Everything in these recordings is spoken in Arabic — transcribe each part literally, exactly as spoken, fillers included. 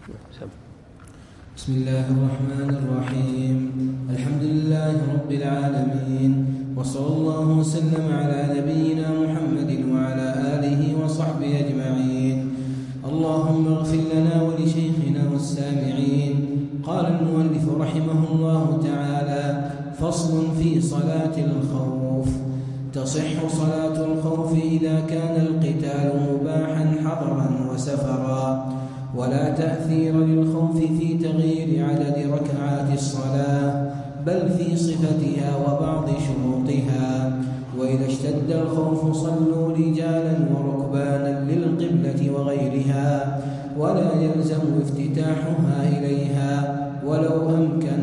بسم الله الرحمن الرحيم. الحمد لله رب العالمين، وصلى الله وسلم على نبينا محمد وعلى آله وصحبه أجمعين. اللهم اغفر لنا ولشيخنا والسامعين. قال المؤلف رحمه الله تعالى: فصل في صلاة الخوف. تصح صلاة الخوف إذا كان القتال مباحا حضرا وسفرا، ولا تأثير للخوف في تغيير عدد ركعات الصلاة، بل في صفتها وبعض شروطها. وإذا اشتد الخوف صلوا رجالا وركبانا للقبلة وغيرها، ولا يلزم افتتاحها إليها، ولو أمكن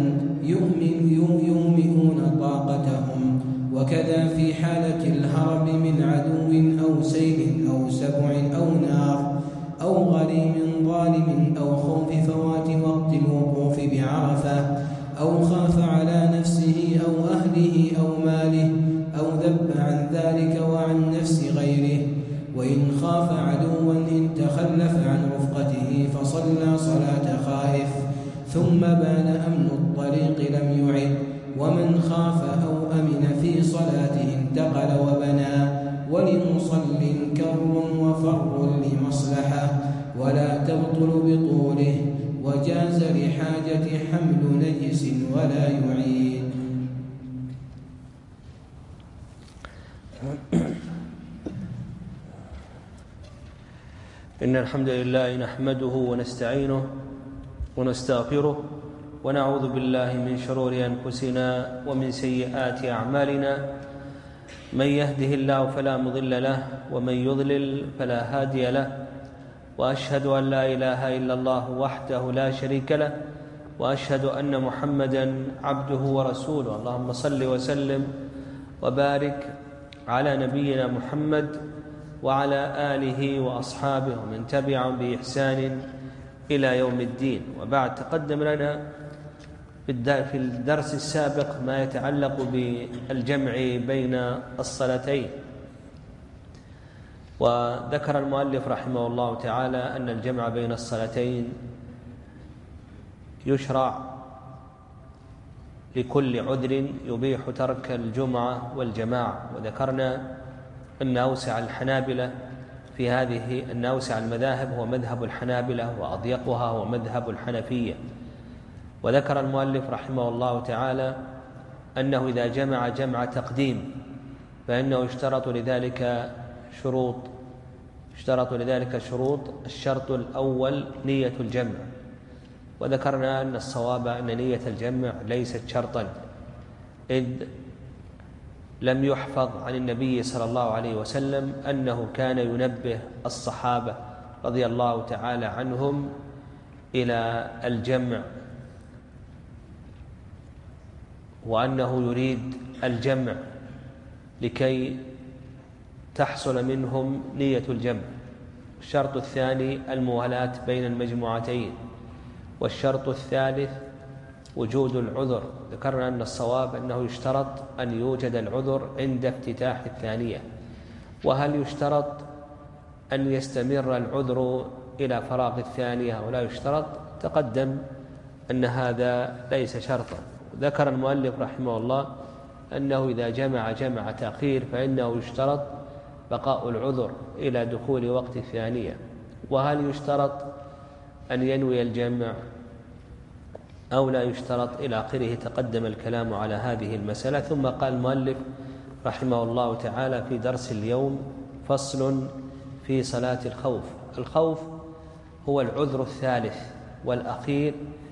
يومئون طاقتهم. وكذا في حالة الهرب من عدو أو سيل أو سبع أو نار أو غريم ظالم أو خوف فوات وقت الوقوف بعرفة، أو خاف على نفسه أو أهله أو ماله، أو ذب عن ذلك وعن نفس غيره. وإن خاف عدوا إن تخلف عن رفقته فصلى صلاة خائف، ثم بان أمن الطريق لم يعد. ومن خاف أو أمن في صلاته انتقل وبنى. ولمصل كر وفر لمصلحة، ولا تبطل بطوله. وجاز لحاجة حمل نجس ولا يعيد. إن الحمد لله نحمده ونستعينه ونستغفره، ونعوذ بالله من شرور أنفسنا ومن سيئات أعمالنا. من يهده الله فلا مضل له، ومن يضلل فلا هادي له. وأشهد أن لا إله إلا الله وحده لا شريك له، وأشهد أن محمدًا عبده ورسوله. اللهم صل وسلم وبارك على نبينا محمد وعلى آله وأصحابه ومن تبعهم بإحسان إلى يوم الدين. وبعد، تقدم لنا في الدرس السابق ما يتعلق بالجمع بين الصلاتين، وذكر المؤلف رحمه الله تعالى أن الجمع بين الصلاتين يشرع لكل عذر يبيح ترك الجمعة والجماعة. وذكرنا أن أوسع الحنابلة في هذه أن أوسع المذاهب هو مذهب الحنابلة، وأضيقها هو مذهب الحنفية. وذكر المؤلف رحمه الله تعالى أنه إذا جمع جمع تقديم فإنه يشترط لذلك شروط اشترط لذلك شروط الشرط الأول نية الجمع. وذكرنا أن الصواب أن نية الجمع ليست شرطا، إذ لم يحفظ عن النبي صلى الله عليه وسلم أنه كان ينبه الصحابة رضي الله تعالى عنهم إلى الجمع، وأنه يريد الجمع لكي تحصل منهم نية الجمع. الشرط الثاني الموالاة بين المجموعتين. والشرط الثالث وجود العذر. ذكرنا أن الصواب أنه يشترط أن يوجد العذر عند افتتاح الثانية. وهل يشترط أن يستمر العذر إلى فراغ الثانية ولا يشترط؟ تقدم أن هذا ليس شرطا. ذكر المؤلف رحمه الله أنه إذا جمع جمع تأخير فإنه يشترط بقاء العذر إلى دخول وقت الثانية. وهل يشترط أن ينوي الجمع أو لا يشترط إلى آخره؟ تقدم الكلام على هذه المسألة. ثم قال المؤلف رحمه الله تعالى في درس اليوم: فصل في صلاة الخوف. الخوف هو العذر الثالث والأخير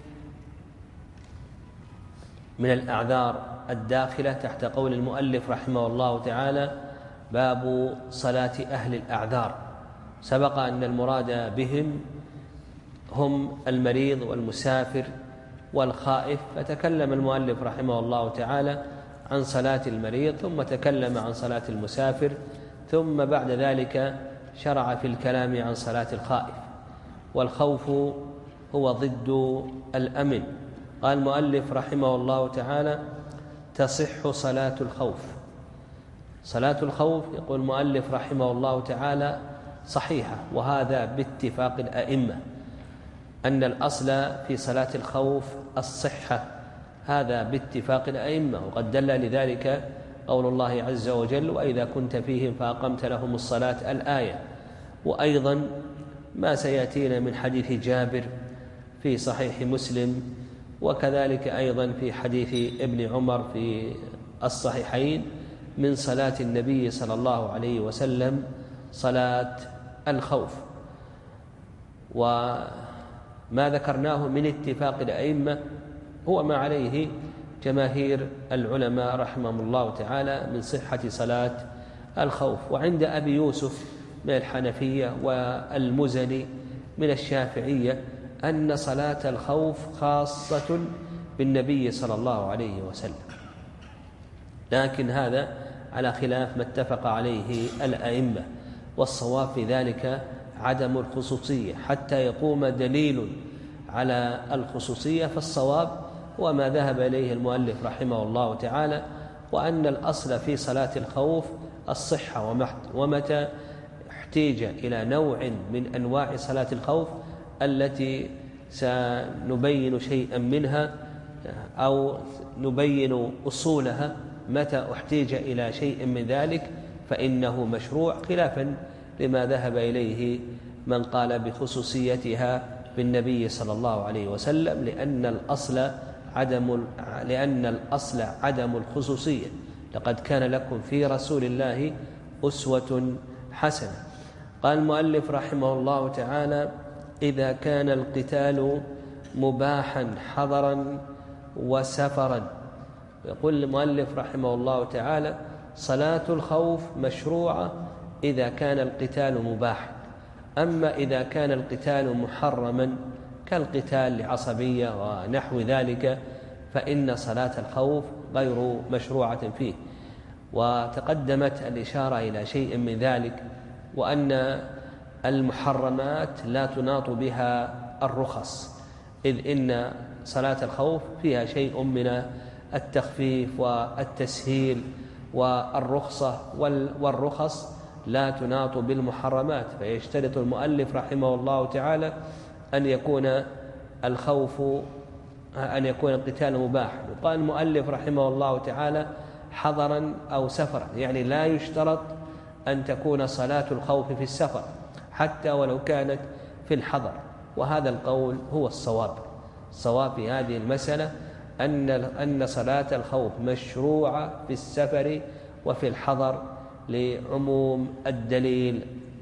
من الأعذار الداخلة تحت قول المؤلف رحمه الله تعالى: باب صلاة أهل الأعذار. سبق أن المراد بهم هم المريض والمسافر والخائف، فتكلم المؤلف رحمه الله تعالى عن صلاة المريض، ثم تكلم عن صلاة المسافر، ثم بعد ذلك شرع في الكلام عن صلاة الخائف. والخوف هو ضد الأمن. قال المؤلف رحمه الله تعالى: تصح صلاة الخوف. صلاة الخوف يقول المؤلف رحمه الله تعالى صحيحة، وهذا باتفاق الأئمة. أن الأصل في صلاة الخوف الصحة، هذا باتفاق الأئمة، وقد دل لذلك قول الله عز وجل: وإذا كنت فيهم فأقمت لهم الصلاة، الآية. وأيضا ما سيأتينا من حديث جابر في صحيح مسلم، وكذلك أيضا في حديث ابن عمر في الصحيحين من صلاة النبي صلى الله عليه وسلم، صلاة الخوف. وما ذكرناه من اتفاق الأئمة هو ما عليه جماهير العلماء رحمهم الله تعالى من صحة صلاة الخوف. وعند أبي يوسف من الحنفية والمزني من الشافعية أن صلاة الخوف خاصة بالنبي صلى الله عليه وسلم، لكن هذا على خلاف ما اتفق عليه الأئمة، والصواب في ذلك عدم الخصوصية حتى يقوم دليل على الخصوصية. فالصواب هو ما ذهب إليه المؤلف رحمه الله تعالى، وأن الأصل في صلاة الخوف الصحة، ومتى احتيج إلى نوع من أنواع صلاة الخوف التي سنبين شيئا منها أو نبين أصولها، متى احتيج إلى شيء من ذلك فإنه مشروع، خلافا لما ذهب إليه من قال بخصوصيتها بالنبي صلى الله عليه وسلم، لأن الأصل عدم لأن الأصل عدم الخصوصية. لقد كان لكم في رسول الله أسوة حسنة. قال المؤلف رحمه الله تعالى: إذا كان القتال مباحا حضرا وسفرا. يقول المؤلف رحمه الله تعالى: صلاة الخوف مشروعة إذا كان القتال مباحا، أما إذا كان القتال محرما كالقتال لعصبية ونحو ذلك فإن صلاة الخوف غير مشروعة فيه. وتقدمت الإشارة إلى شيء من ذلك، وأن المحرمات لا تناط بها الرخص، إذ إن صلاة الخوف فيها شيء من التخفيف والتسهيل والرخصة، والرخص لا تناط بالمحرمات. فيشترط المؤلف رحمه الله تعالى أن يكون الخوف أن يكون القتال مباح. وقال المؤلف رحمه الله تعالى: حضرا أو سفرا، يعني لا يشترط أن تكون صلاة الخوف في السفر حتى ولو كانت في الحضر. وهذا القول هو الصواب. الصواب في هذه المسألة أن أن صلاة الخوف مشروعة في السفر وفي الحضر لعموم الدليل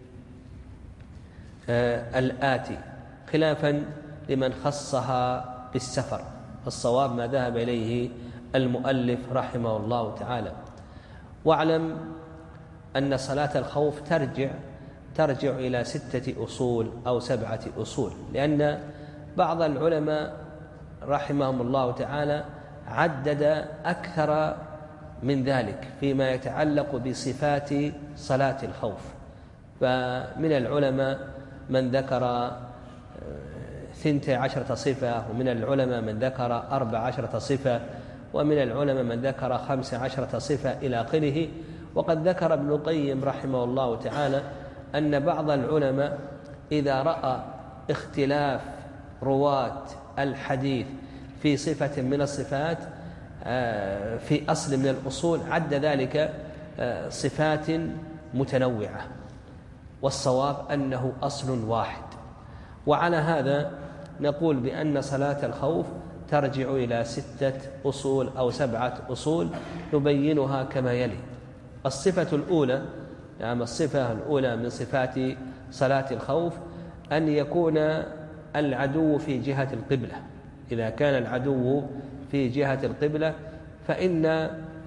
آه الآتي، خلافا لمن خصها بالسفر. الصواب ما ذهب إليه المؤلف رحمه الله تعالى. واعلم أن صلاة الخوف ترجع ترجع إلى ستة أصول أو سبعة أصول، لأن بعض العلماء رحمهم الله تعالى عدد أكثر من ذلك فيما يتعلق بصفات صلاة الخوف. فمن العلماء من ذكر ثنتي عشرة صفة، ومن العلماء من ذكر أربع عشرة صفة، ومن العلماء من ذكر خمس عشرة صفة إلى آخره. وقد ذكر ابن القيم رحمه الله تعالى أن بعض العلماء إذا رأى اختلاف رواة الحديث في صفة من الصفات في أصل من الأصول عد ذلك صفات متنوعة، والصواب أنه أصل واحد. وعلى هذا نقول بأن صلاة الخوف ترجع إلى ستة أصول أو سبعة أصول نبينها كما يلي. الصفة الأولى يعني الصفة الأولى من صفات صلاة الخوف أن يكون العدو في جهة القبلة. إذا كان العدو في جهة القبلة فإن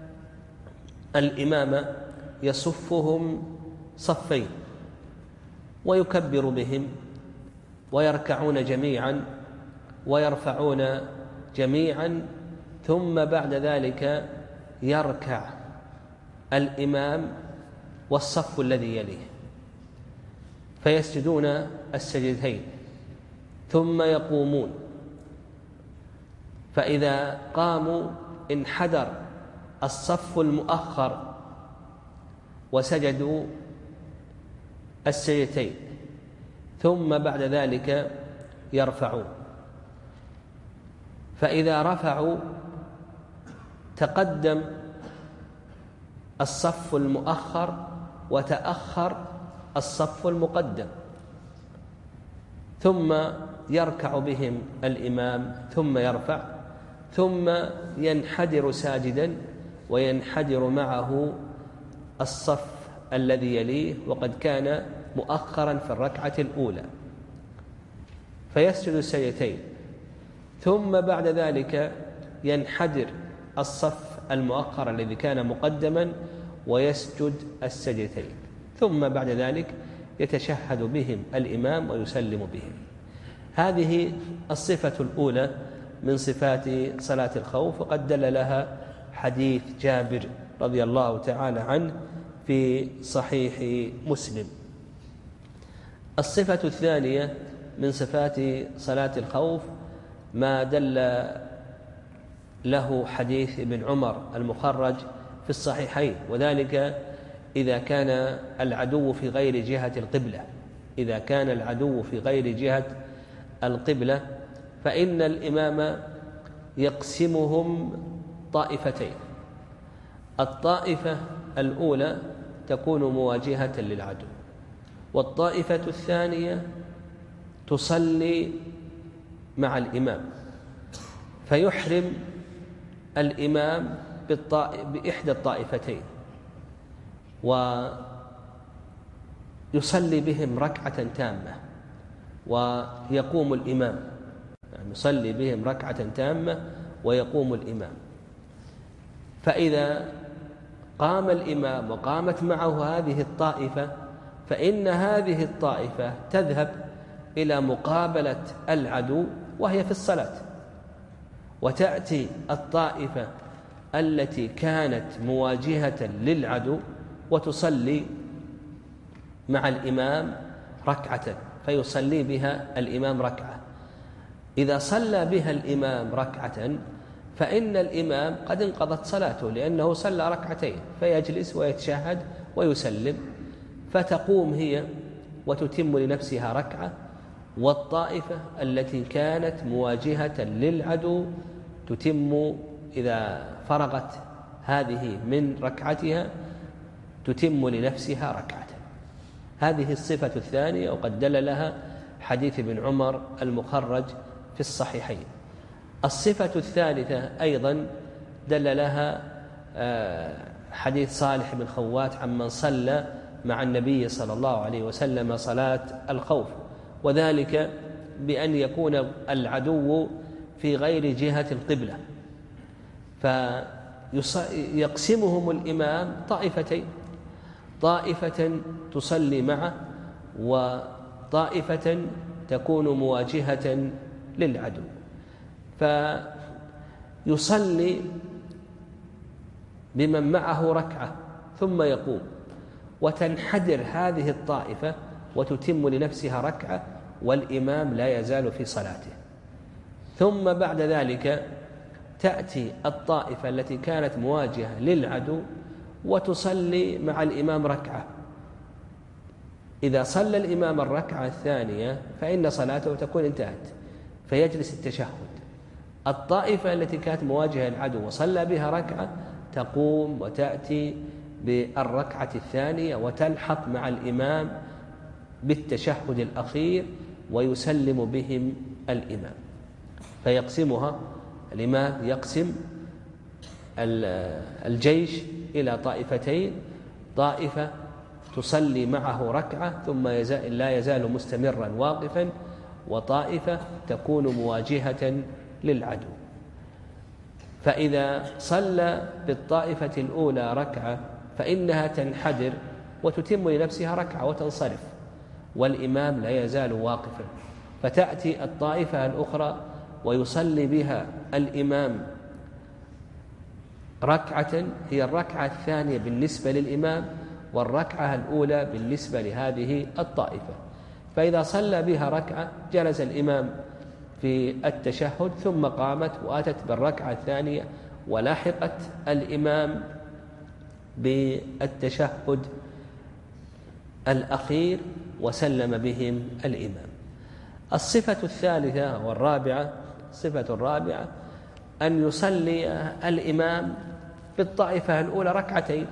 الإمام يصفهم صفين ويكبر بهم ويركعون جميعا ويرفعون جميعا، ثم بعد ذلك يركع الإمام والصف الذي يليه فيسجدون السجدتين ثم يقومون، فإذا قاموا انحدر الصف المؤخر وسجدوا السجدتين، ثم بعد ذلك يرفعون. فإذا رفعوا تقدم الصف المؤخر وتأخر الصف المقدم، ثم يركع بهم الإمام ثم يرفع، ثم ينحدر ساجدا وينحدر معه الصف الذي يليه وقد كان مؤخرا في الركعة الأولى، فيسجد السجدتين، ثم بعد ذلك ينحدر الصف المؤخر الذي كان مقدما ويسجد السجدتين، ثم بعد ذلك يتشهد بهم الإمام ويسلم بهم. هذه الصفة الأولى من صفات صلاة الخوف، وقد دل لها حديث جابر رضي الله تعالى عنه في صحيح مسلم. الصفة الثانية من صفات صلاة الخوف ما دل له حديث ابن عمر المخرج في الصحيحين، وذلك إذا كان العدو في غير جهة القبلة إذا كان العدو في غير جهة القبلة فإن الإمام يقسمهم طائفتين. الطائفة الأولى تكون مواجهة للعدو، والطائفة الثانية تصلي مع الإمام، فيحرم الإمام بإحدى الطائفتين ويصلي بهم ركعة تامة ويقوم الإمام، يعني يصلي بهم ركعة تامة ويقوم الإمام. فإذا قام الإمام وقامت معه هذه الطائفة فإن هذه الطائفة تذهب إلى مقابلة العدو وهي في الصلاة، وتأتي الطائفة التي كانت مواجهة للعدو وتصلي مع الإمام ركعة، فيصلي بها الإمام ركعة. إذا صلى بها الإمام ركعة فإن الإمام قد انقضت صلاته لأنه صلى ركعتين، فيجلس ويتشهد ويسلم، فتقوم هي وتتم لنفسها ركعة، والطائفة التي كانت مواجهة للعدو تتم إذا فرغت هذه من ركعتها تتم لنفسها ركعة. هذه الصفة الثانية، وقد دل لها حديث ابن عمر المخرج في الصحيحين. الصفة الثالثة أيضا دل لها حديث صالح بن خوات عمن صلى مع النبي صلى الله عليه وسلم صلاة الخوف، وذلك بأن يكون العدو في غير جهة القبلة، فيقسمهم الإمام طائفتين، طائفة تصلي معه وطائفة تكون مواجهة للعدو، فيصلي بمن معه ركعة ثم يقوم، وتنحدر هذه الطائفة وتتم لنفسها ركعة والإمام لا يزال في صلاته. ثم بعد ذلك تأتي الطائفة التي كانت مواجهة للعدو وتصلي مع الإمام ركعة. إذا صلى الإمام الركعة الثانية فإن صلاته تكون انتهت، فيجلس التشهد. الطائفة التي كانت مواجهة للعدو وصلى بها ركعة تقوم وتأتي بالركعة الثانية وتلحق مع الإمام بالتشهد الأخير ويسلم بهم الإمام، فيقسمها الإمام، يقسم الجيش إلى طائفتين، طائفة تصلي معه ركعة ثم يزال لا يزال مستمرا واقفا، وطائفة تكون مواجهة للعدو. فإذا صلى بالطائفة الأولى ركعة فإنها تنحدر وتتم لنفسها ركعة وتنصرف، والإمام لا يزال واقفا، فتأتي الطائفة الأخرى ويصلي بها الإمام ركعة هي الركعة الثانية بالنسبة للإمام والركعة الأولى بالنسبة لهذه الطائفة. فإذا صلى بها ركعة جلس الإمام في التشهد ثم قامت وأتت بالركعة الثانية ولاحقت الإمام بالتشهد الأخير وسلم بهم الإمام. الصفة الثالثة والرابعة الصفة الرابعة أن يصلي الإمام بالطائفة الأولى ركعتين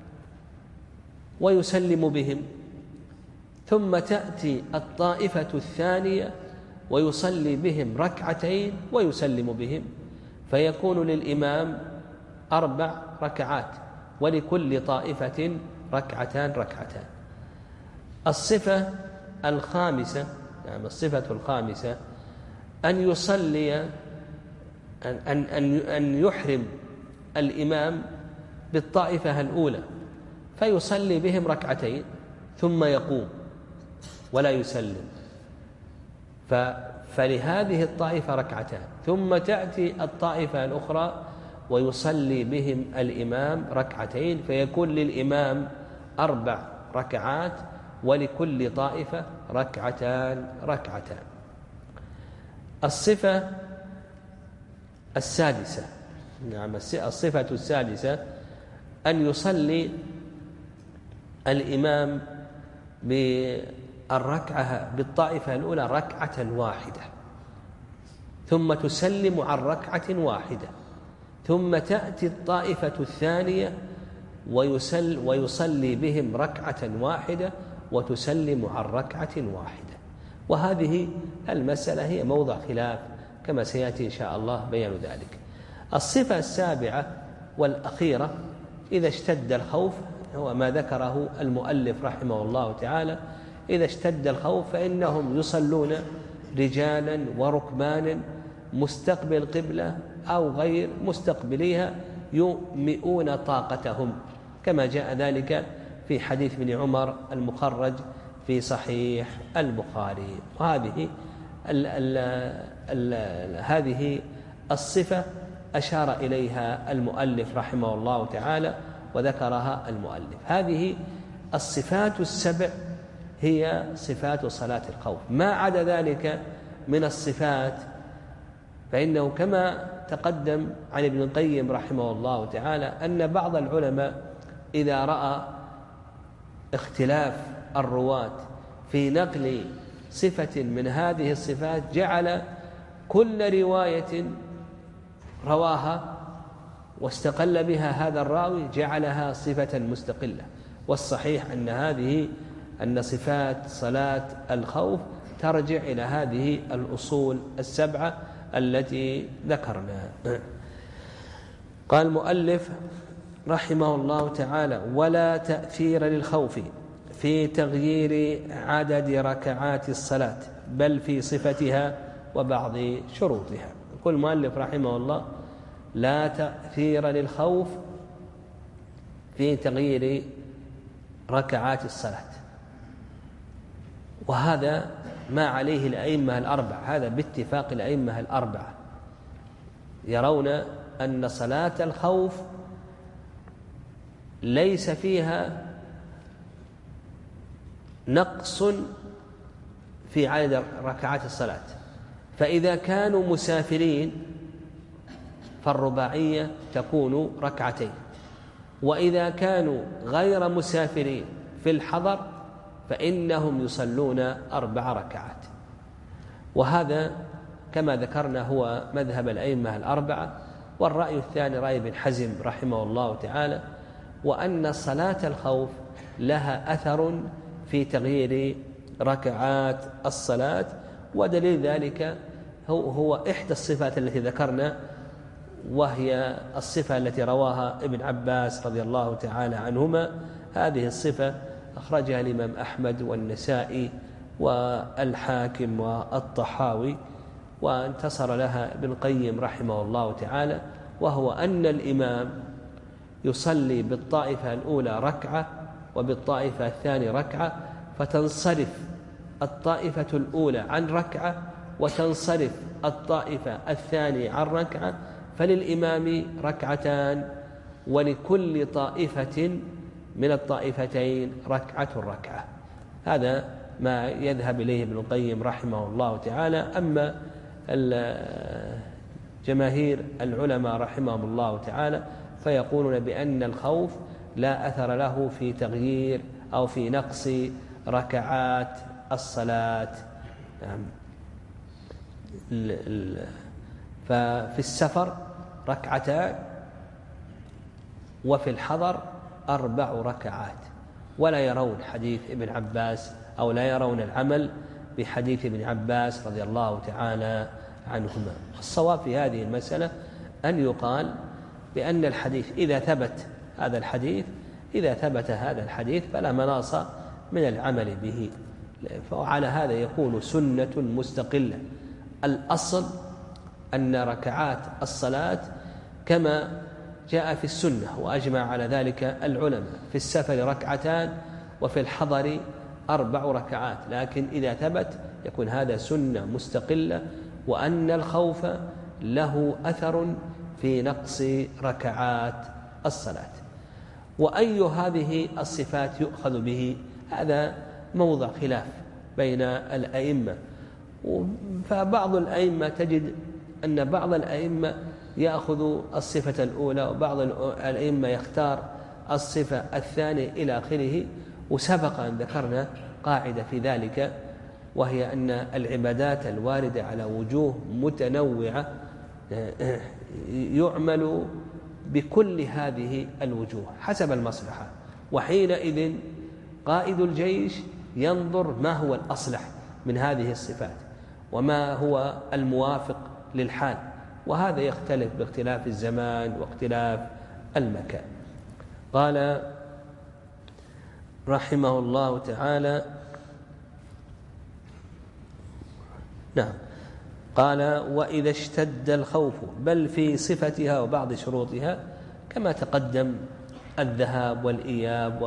ويسلم بهم، ثم تأتي الطائفة الثانية ويصلي بهم ركعتين ويسلم بهم، فيكون للإمام أربع ركعات ولكل طائفة ركعتان ركعتان. الصفة الخامسة يعني الصفة الخامسة أن يصلي أن, أن, أن, أن يحرم الإمام بالطائفة الأولى فيصلي بهم ركعتين ثم يقوم ولا يسلم، فلهذه الطائفة ركعتان، ثم تأتي الطائفة الأخرى ويصلي بهم الإمام ركعتين، فيكون للإمام أربع ركعات ولكل طائفة ركعتان ركعتان. الصفة السادسة نعم الصفة السادسة أن يصلي الإمام بالركعة بالطائفة الأولى ركعة واحدة ثم تسلم عن ركعة واحدة، ثم تأتي الطائفة الثانية ويسل ويصلي بهم ركعة واحدة وتسلم عن ركعة واحدة. وهذه المسألة هي موضع خلاف كما سيأتي إن شاء الله بيان ذلك. الصفة السابعة والأخيرة إذا اشتد الخوف، هو ما ذكره المؤلف رحمه الله تعالى، إذا اشتد الخوف فإنهم يصلون رجالا وركبانا مستقبل قبلة أو غير مستقبليها يؤمئون طاقتهم، كما جاء ذلك في حديث ابن عمر المخرج في صحيح البخاري. وهذه ال ال ال هذه الصفة أشار إليها المؤلف رحمه الله تعالى وذكرها المؤلف. هذه الصفات السبع هي صفات صلاة الخوف. ما عدا ذلك من الصفات فإنه كما تقدم عن ابن القيم رحمه الله تعالى أن بعض العلماء إذا رأى اختلاف الرواة في نقل صفة من هذه الصفات جعل كل رواية رواها واستقل بها هذا الراوي جعلها صفة مستقلة. والصحيح أن هذه أن صفات صلاة الخوف ترجع إلى هذه الأصول السبعة التي ذكرنا. قال المؤلف رحمه الله تعالى: ولا تأثير للخوف في تغيير عدد ركعات الصلاة بل في صفتها وبعض شروطها. يقول المؤلف رحمه الله: لا تأثير للخوف في تغيير ركعات الصلاة، وهذا ما عليه الأئمة الأربعة، هذا باتفاق الأئمة الأربعة، يرون أن صلاة الخوف ليس فيها نقص في عدد ركعات الصلاة، فإذا كانوا مسافرين فالرباعية تكون ركعتين، وإذا كانوا غير مسافرين في الحضر فإنهم يصلون أربع ركعات. وهذا كما ذكرنا هو مذهب الأئمة الأربعة. والرأي الثاني رأي ابن حزم رحمه الله تعالى، وأن صلاة الخوف لها أثر في تغيير ركعات الصلاة، ودليل ذلك هو, هو إحدى الصفات التي ذكرنا، وهي الصفة التي رواها ابن عباس رضي الله تعالى عنهما. هذه الصفة أخرجها الإمام أحمد والنسائي والحاكم والطحاوي، وانتصر لها ابن القيم رحمه الله تعالى، وهو أن الإمام يصلي بالطائفة الأولى ركعة وبالطائفة الثانية ركعة، فتنصرف الطائفة الأولى عن ركعة وتنصرف الطائفة الثانية عن ركعة، فللإمام ركعتان ولكل طائفة من الطائفتين ركعة ركعة. هذا ما يذهب إليه ابن القيم رحمه الله تعالى. أما جماهير العلماء رحمهم الله تعالى فيقولون بأن الخوف لا أثر له في تغيير أو في نقص ركعات الصلاة. ففي السفر ركعتان وفي الحضر أربع ركعات، ولا يرون حديث ابن عباس أو لا يرون العمل بحديث ابن عباس رضي الله تعالى عنهما. الصواب في هذه المسألة أن يقال بأن الحديث إذا ثبت هذا الحديث إذا ثبت هذا الحديث فلا مناص من العمل به، فعلى هذا يكون سنة مستقلة. الأصل أن ركعات الصلاة كما جاء في السنة وأجمع على ذلك العلماء، في السفر ركعتان وفي الحضر أربع ركعات، لكن إذا ثبت يكون هذا سنة مستقلة، وأن الخوف له أثر في نقص ركعات الصلاة. وأي هذه الصفات يؤخذ به هذا موضع خلاف بين الأئمة، فبعض الأئمة تجد أن بعض الأئمة يأخذ الصفة الأولى وبعض الأئمة يختار الصفة الثانية إلى آخره. وسبق أن ذكرنا قاعدة في ذلك، وهي أن العبادات الواردة على وجوه متنوعة يعمل بكل هذه الوجوه حسب المصلحة، وحينئذ قائد الجيش ينظر ما هو الأصلح من هذه الصفات وما هو الموافق للحال، وهذا يختلف باختلاف الزمان واختلاف المكان. قال رحمه الله تعالى نعم قال وإذا اشتد الخوف، بل في صفتها وبعض شروطها كما تقدم الذهاب والإياب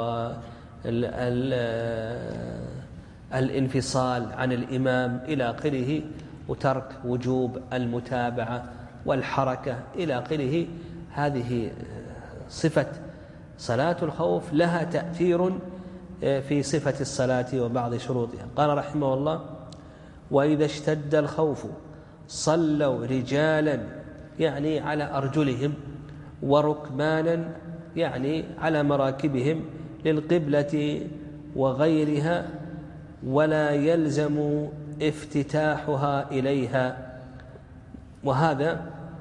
والانفصال عن الإمام إلى آخره، وترك وجوب المتابعة والحركة إلى آخره. هذه صفة صلاة الخوف لها تأثير في صفة الصلاة وبعض شروطها. قال رحمه الله وإذا اشتد الخوف صلوا رجالا يعني على أرجلهم، وركبانا يعني على مراكبهم للقبلة وغيرها، ولا يلزم افتتاحها إليها. وهذا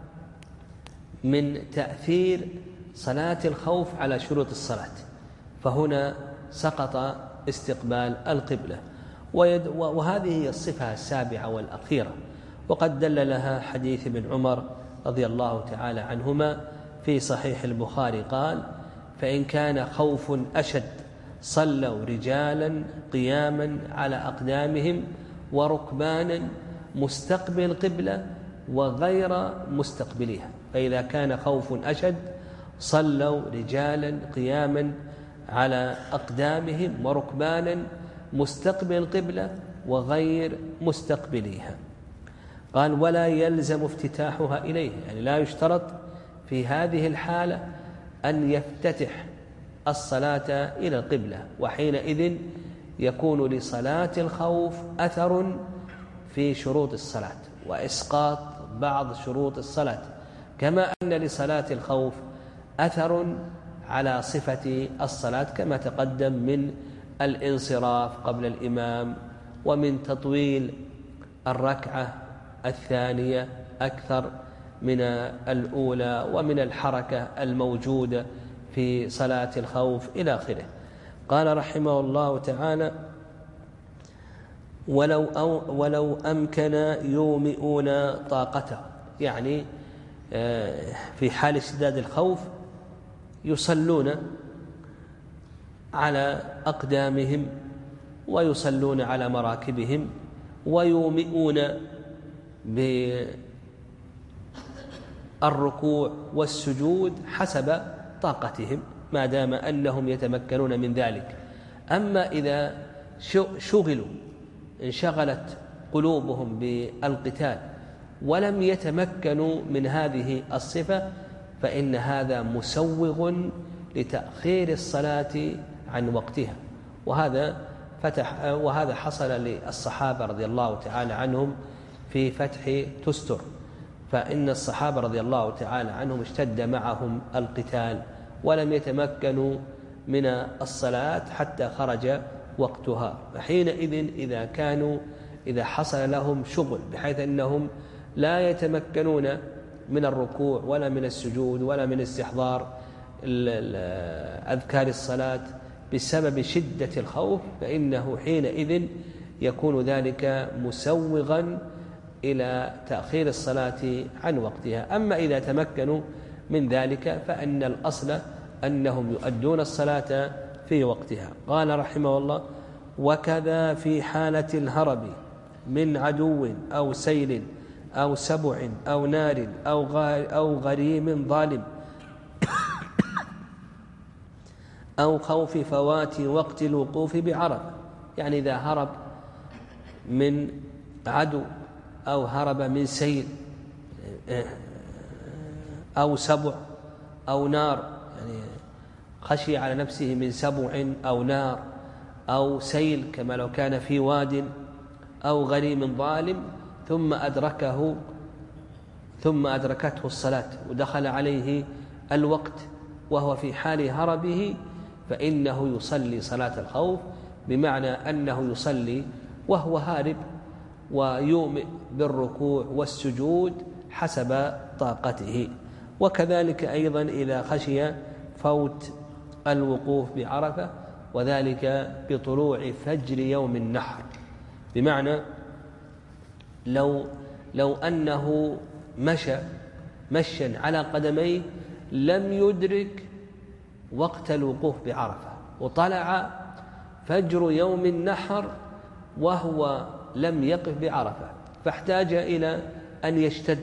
من تأثير صلاة الخوف على شروط الصلاة، فهنا سقط استقبال القبلة. وهذه هي الصفة السابعة والأخيرة، وقد دل لها حديث ابن عمر رضي الله تعالى عنهما في صحيح البخاري قال فإن كان خوف أشد صلوا رجالا قياما على أقدامهم وركبانا مستقبل قبلة وغير مستقبلها. فإذا كان خوف أشد صلوا رجالا قياما على أقدامهم وركبانا مستقبل قبلة وغير مستقبليها. قال ولا يلزم افتتاحها إليه، يعني لا يشترط في هذه الحالة أن يفتتح الصلاة إلى القبلة، وحينئذ يكون لصلاة الخوف أثر في شروط الصلاة وإسقاط بعض شروط الصلاة، كما أن لصلاة الخوف أثر على صفة الصلاة كما تقدم من الانصراف قبل الإمام، ومن تطويل الركعة الثانية أكثر من الأولى، ومن الحركة الموجودة في صلاة الخوف إلى آخره. قال رحمه الله تعالى ولو, أو ولو أمكن يومئون طاقته، يعني في حال اشتداد الخوف يصلون على أقدامهم ويصلون على مراكبهم ويومئون بالركوع والسجود حسب طاقتهم ما دام أنهم يتمكنون من ذلك. أما إذا شغلوا انشغلت قلوبهم بالقتال ولم يتمكنوا من هذه الصفة فإن هذا مسوغ لتأخير الصلاة عن وقتها. وهذا فتح وهذا حصل للصحابة رضي الله تعالى عنهم في فتح تستر، فإن الصحابة رضي الله تعالى عنهم اشتد معهم القتال ولم يتمكنوا من الصلاة حتى خرج وقتها، فحينئذ إذا كانوا إذا حصل لهم شغل بحيث أنهم لا يتمكنون من الركوع ولا من السجود ولا من استحضار أذكار الصلاة بسبب شدة الخوف، فإنه حينئذ يكون ذلك مسوغا إلى تأخير الصلاة عن وقتها. أما إذا تمكنوا من ذلك فإن الأصل أنهم يؤدون الصلاة في وقتها. قال رحمه الله: وكذا في حالة الهرب من عدو أو سيل أو سبع أو نار أو غريم ظالم أو خوف فوات وقت الوقوف بعرفة. يعني إذا هرب من عدو أو هرب من سيل أو سبع أو نار، يعني خشي على نفسه من سبع أو نار أو سيل كما لو كان في واد أو غريم ظالم، ثم أدركه ثم أدركته الصلاة ودخل عليه الوقت وهو في حال هربه، فإنه يصلي صلاة الخوف، بمعنى أنه يصلي وهو هارب ويومئ بالركوع والسجود حسب طاقته. وكذلك أيضا إذا خشي فوت الوقوف بعرفة، وذلك بطلوع فجر يوم النحر، بمعنى لو لو أنه مشى مشيا على قدميه لم يدرك وقت الوقوف بعرفة، وطلع فجر يوم النحر وهو لم يقف بعرفة، فاحتاج إلى أن يشتد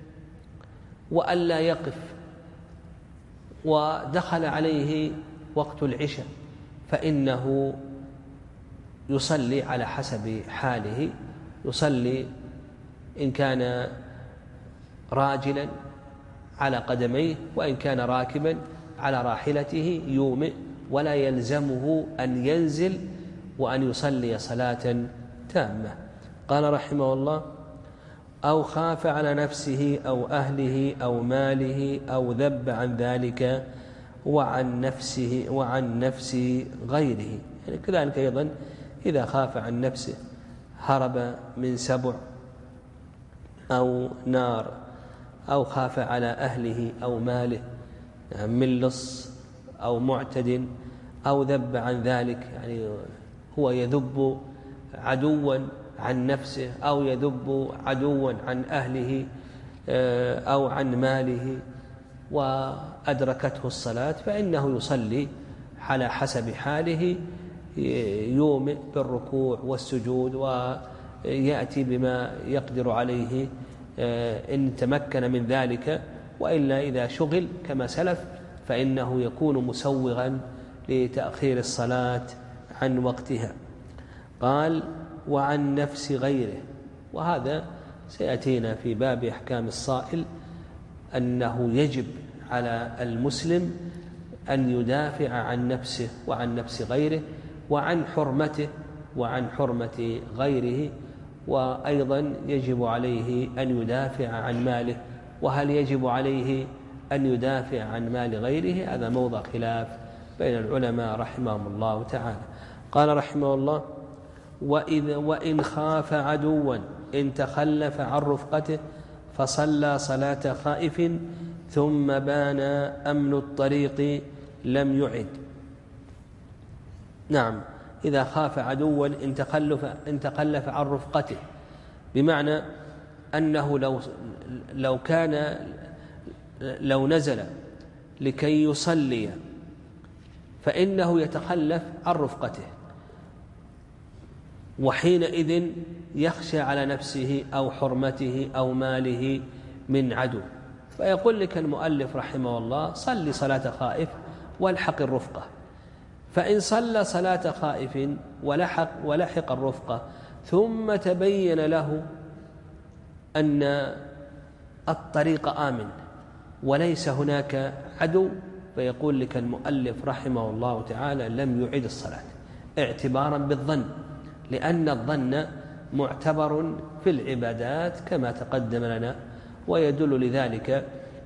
وألا يقف، ودخل عليه وقت العشاء، فإنه يصلي على حسب حاله. يصلي إن كان راجلا على قدميه، وإن كان راكبا على راحلته يومئ، ولا يلزمه أن ينزل وأن يصلي صلاة تامة. قال رحمه الله: أو خاف على نفسه أو أهله أو ماله أو ذب عن ذلك وعن نفسه وعن نفس غيره. يعني كذلك أيضا إذا خاف عن نفسه، هرب من سبع أو نار، أو خاف على أهله أو ماله من لص أو معتد، أو ذب عن ذلك، يعني هو يذب عدوا عن نفسه أو يذب عدوا عن أهله أو عن ماله وأدركته الصلاة، فإنه يصلي على حسب حاله، يومئ بالركوع والسجود ويأتي بما يقدر عليه إن تمكن من ذلك، وإلا إذا شغل كما سلف فإنه يكون مسوغا لتأخير الصلاة عن وقتها. قال: وعن نفس غيره. وهذا سيأتينا في باب أحكام الصائل، أنه يجب على المسلم أن يدافع عن نفسه وعن نفس غيره وعن حرمته وعن حرمة غيره، وأيضا يجب عليه أن يدافع عن ماله. وهل يجب عليه أن يدافع عن مال غيره؟ هذا موضع خلاف بين العلماء رحمهم الله تعالى. قال رحمه الله: وإذ وإن خاف عدوا إن تخلف عن رفقته فصلى صلاة خائف ثم بان أمن الطريق لم يعد. نعم، إذا خاف عدوا إن تخلف, إن تخلف عن رفقته، بمعنى أنه لو, لو كان لو نزل لكي يصلي فإنه يتخلف عن رفقته، وحينئذ يخشى على نفسه أو حرمته أو ماله من عدو، فيقول لك المؤلف رحمه الله: صلي صلاة خائف والحق الرفقة. فإن صلى صلاة خائف ولحق, ولحق الرفقة ثم تبين له أن الطريق آمن وليس هناك عدو، فيقول لك المؤلف رحمه الله تعالى: لم يعد الصلاة، اعتبارا بالظن، لأن الظن معتبر في العبادات كما تقدم لنا. ويدل لذلك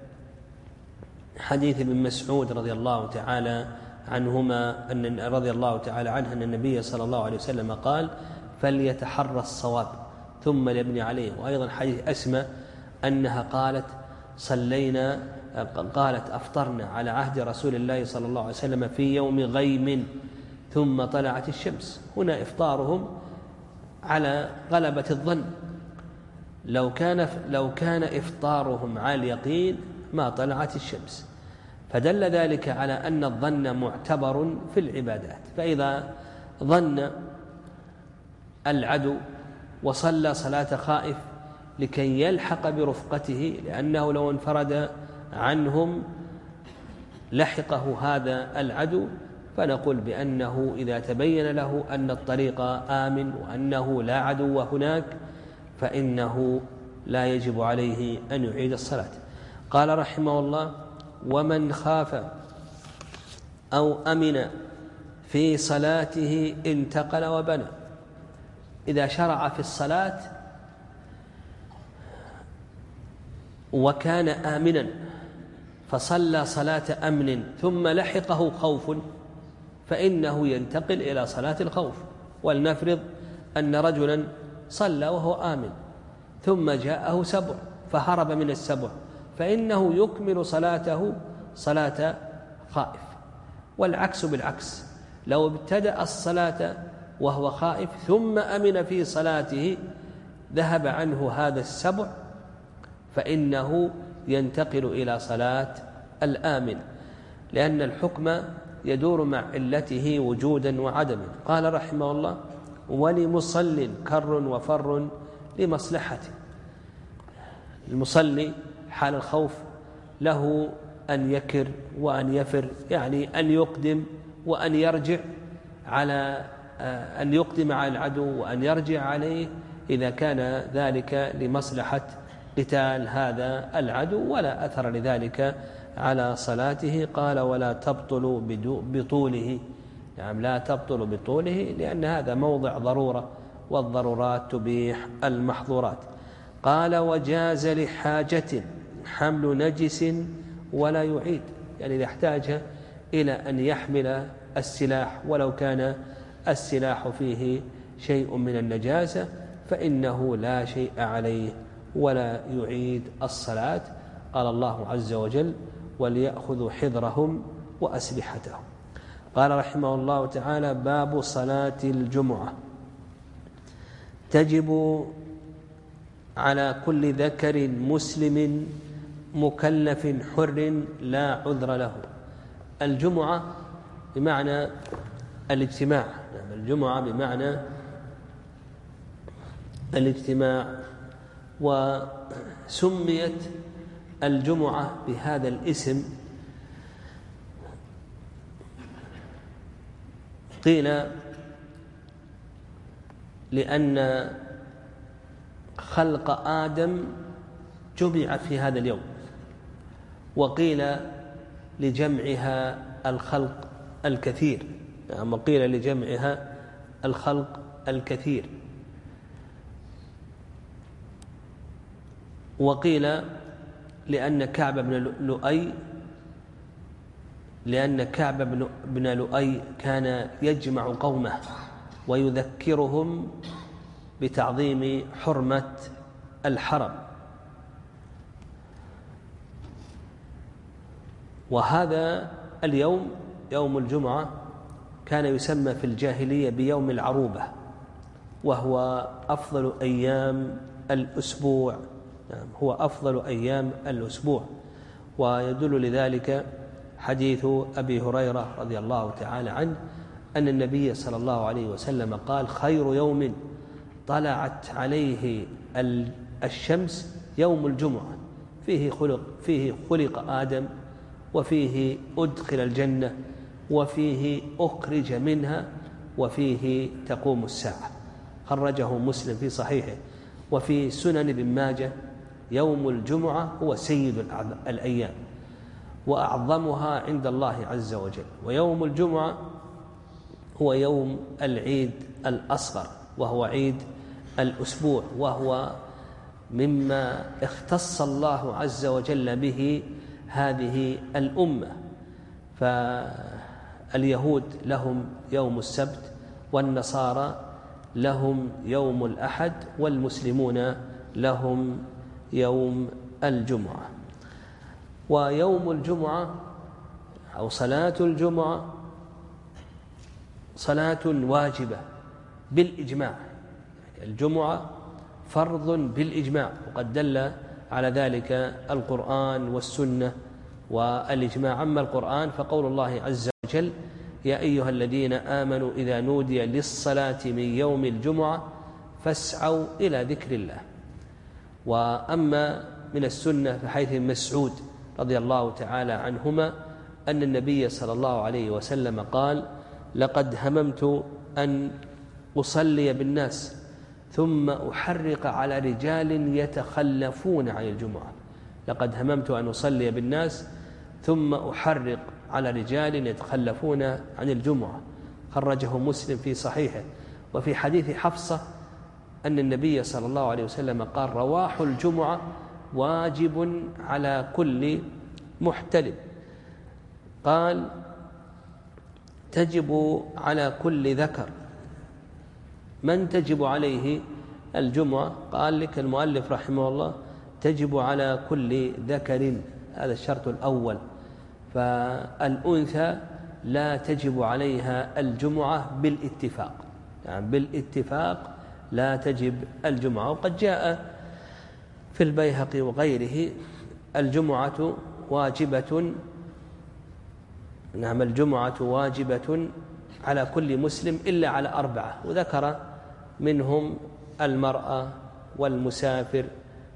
حديث ابن مسعود رضي الله تعالى عنهما أن رضي الله تعالى عنه أن النبي صلى الله عليه وسلم قال: فليتحرى الصواب ثم لابن عليه. وأيضا حديث أسماء أنها قالت صلينا قالت أفطرنا على عهد رسول الله صلى الله عليه وسلم في يوم غيم ثم طلعت الشمس. هنا إفطارهم على غلبة الظن، لو كان لو كان إفطارهم على اليقين ما طلعت الشمس، فدل ذلك على أن الظن معتبر في العبادات. فإذا ظن العدو وصلى صلاة خائف لكي يلحق برفقته، لأنه لو انفرد عنهم لحقه هذا العدو، فنقول بأنه إذا تبين له أن الطريق آمن وأنه لا عدو هناك فإنه لا يجب عليه أن يعيد الصلاة. قال رحمه الله: ومن خاف أو أمن في صلاته انتقل وبنى. إذا شرع في الصلاة وكان آمنا فصلى صلاة أمن ثم لحقه خوف فإنه ينتقل إلى صلاة الخوف. ولنفرض أن رجلا صلى وهو آمن ثم جاءه سبع فهرب من السبع، فإنه يكمل صلاته صلاة خائف. والعكس بالعكس، لو ابتدأ الصلاة وهو خائف ثم أمن في صلاته ذهب عنه هذا السبع فإنه ينتقل إلى صلاة الآمن، لأن الحكم يدور مع علته وجودا وعدما. قال رحمه الله: ولمصل كر وفر لمصلحته. المصلي حال الخوف له أن يكر وأن يفر، يعني أن يقدم وأن يرجع على أن يقدم على العدو وأن يرجع عليه إذا كان ذلك لمصلحة قتال هذا العدو، ولا أثر لذلك على صلاته. قال: ولا تبطل بطوله، يعني لا تبطل بطوله، لأن هذا موضع ضرورة والضرورات تبيح المحظورات. قال: وجاز لحاجة حمل نجس ولا يعيد، يعني إذا احتاج إلى أن يحمل السلاح ولو كان السلاح فيه شيء من النجاسة فإنه لا شيء عليه ولا يعيد الصلاة. قال الله عز وجل: وليأخذوا حذرهم وأسلحتهم. قال رحمه الله تعالى: باب صلاة الجمعة. تجب على كل ذكر مسلم مكلف حر لا عذر له. الجمعة بمعنى الاجتماع، الجمعة بمعنى الاجتماع، وسميت الجمعة بهذا الاسم قيل لأن خلق آدم جمع في هذا اليوم، وقيل لجمعها الخلق الكثير، يعني قيل لجمعها الخلق الكثير، وقيل لأن كعب بن لؤي لأن كعب بن لؤي كان يجمع قومه ويذكرهم بتعظيم حرمة الحرم. وهذا اليوم يوم الجمعة كان يسمى في الجاهلية بيوم العروبة، وهو أفضل أيام الأسبوع، هو أفضل أيام الأسبوع. ويدل لذلك حديث أبي هريرة رضي الله تعالى عنه أن النبي صلى الله عليه وسلم قال: خير يوم طلعت عليه الشمس يوم الجمعة، فيه خلق, فيه خلق آدم، وفيه أدخل الجنة، وفيه أخرج منها، وفيه تقوم الساعة. خرجه مسلم في صحيحه. وفي سنن ابن ماجه: يوم الجمعة هو سيد الأيام وأعظمها عند الله عز وجل، ويوم الجمعة هو يوم العيد الأصغر، وهو عيد الأسبوع، وهو مما اختص الله عز وجل به هذه الأمة. فاليهود لهم يوم السبت، والنصارى لهم يوم الأحد والمسلمون لهم يوم الجمعة. ويوم الجمعة أو صلاة الجمعة صلاة واجبة بالإجماع، الجمعة فرض بالإجماع، وقد دل على ذلك القرآن والسنة والإجماع. أما القرآن فقول الله عز وجل: يا أيها الذين آمنوا إذا نودي للصلاة من يوم الجمعة فاسعوا إلى ذكر الله. وأما من السنة فحيث مسعود رضي الله تعالى عنهما أن النبي صلى الله عليه وسلم قال: لقد هممت أن أصلي بالناس ثم أحرق على رجال يتخلفون عن الجمعة. لقد هممت أن أصلي بالناس ثم أحرق على رجال يتخلفون عن الجمعة. خرجه مسلم في صحيحه. وفي حديث حفصة أن النبي صلى الله عليه وسلم قال: رواح الجمعة واجب على كل محتلم. قال: تجب على كل ذكر. من تجب عليه الجمعة؟ قال لك المؤلف رحمه الله: تجب على كل ذكر. هذا الشرط الأول. فالأنثى لا تجب عليها الجمعة بالاتفاق، يعني بالاتفاق لا تجب الجمعة. وقد جاء في البيهقي وغيره: الجمعة واجبة، نعم الجمعة واجبة على كل مسلم إلا على أربعة، وذكر منهم المرأة والمسافر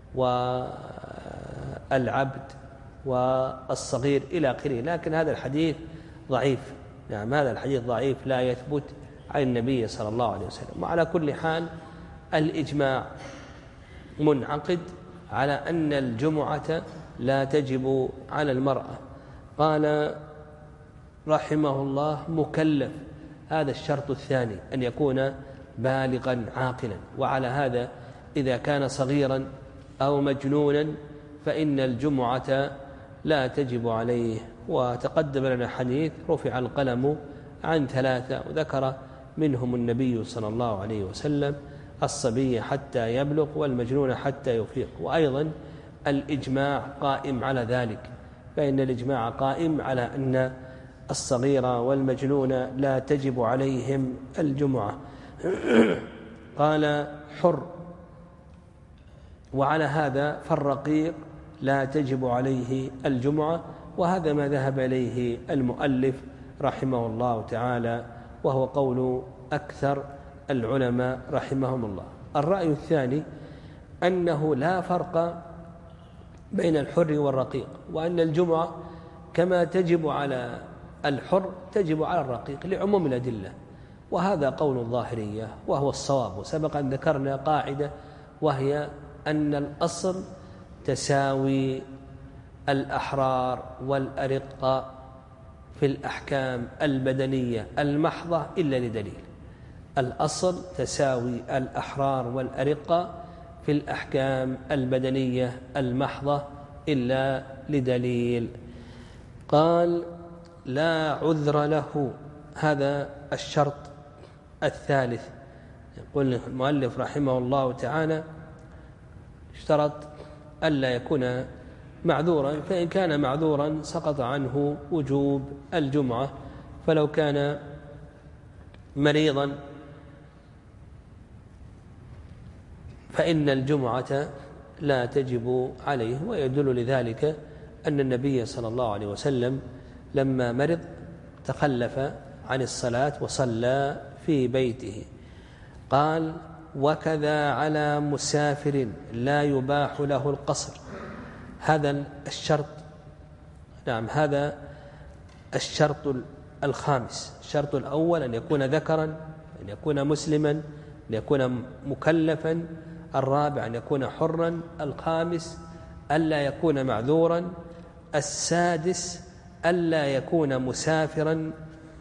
والعبد والصغير إلى آخره. لكن هذا الحديث ضعيف، نعم هذا الحديث ضعيف لا يثبت عن النبي صلى الله عليه وسلم. وعلى كل حال الإجماع منعقد على أن الجمعة لا تجب على المرأة. قال رحمه الله: مكلف، هذا الشرط الثاني، أن يكون بالغا عاقلا. وعلى هذا إذا كان صغيرا أو مجنونا فإن الجمعة لا تجب عليه. وتقدم لنا حديث: رفع القلم عن ثلاثة، وذكر منهم النبي صلى الله عليه وسلم: الصبي حتى يبلغ والمجنون حتى يفيق. وأيضا الإجماع قائم على ذلك، فإن الإجماع قائم على أن الصغير والمجنون لا تجب عليهم الجمعة. قال: حر. وعلى هذا فالرقيق لا تجب عليه الجمعة، وهذا ما ذهب إليه المؤلف رحمه الله تعالى، وهو قول أكثر العلماء رحمهم الله. الرأي الثاني أنه لا فرق بين الحر والرقيق، وأن الجمعة كما تجب على الحر تجب على الرقيق لعموم الأدلة، وهذا قول الظاهرية وهو الصواب. وسبق أن ذكرنا قاعدة، وهي أن الأصل تساوي الأحرار والأرقة في الأحكام البدنية المحضة إلا لدليل. الأصل تساوي الأحرار والأرقة في الأحكام البدنية المحضة إلا لدليل. قال: لا عذر له. هذا الشرط الثالث. يقول المؤلف رحمه الله تعالى: اشترط ألا يكون معذورا، فإن كان معذورا سقط عنه وجوب الجمعة. فلو كان مريضا فإن الجمعة لا تجب عليه. ويدل لذلك أن النبي صلى الله عليه وسلم لما مرض تخلف عن الصلاة وصلى في بيته. قال: وكذا على مسافر لا يباح له القصر. هذا الشرط، نعم هذا الشرط الخامس. الشرط الأول أن يكون ذكرا، أن يكون مسلما، أن يكون مكلفا. الرابع أن يكون حرا. الخامس ألا يكون معذورا. السادس ألا يكون مسافرا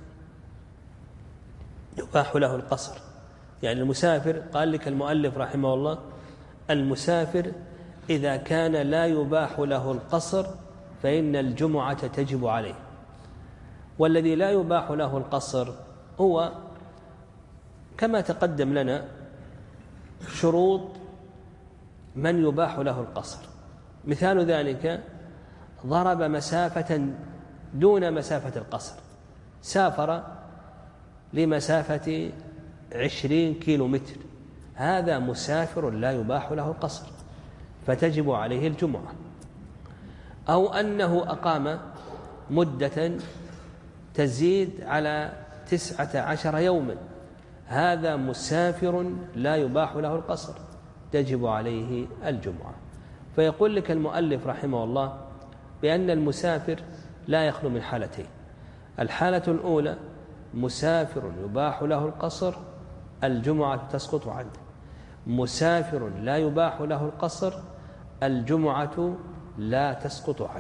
يباح له القصر. يعني المسافر، قال لك المؤلف رحمه الله: المسافر إذا كان لا يباح له القصر فإن الجمعة تجب عليه. والذي لا يباح له القصر هو كما تقدم لنا شروط من يباح له القصر. مثال ذلك ضرب مسافة دون مسافة القصر، سافر لمسافة عشرين كيلو متر، هذا مسافر لا يباح له القصر فتجب عليه الجمعة. أو أنه أقام مدة تزيد على تسعة عشر يوما، هذا مسافر لا يباح له القصر تجب عليه الجمعة. فيقول لك المؤلف رحمه الله بأن المسافر لا يخلو من حالتين: الحالة الأولى مسافر يباح له القصر الجمعة تسقط عنه، مسافر لا يباح له القصر الجمعة لا تسقط عنه.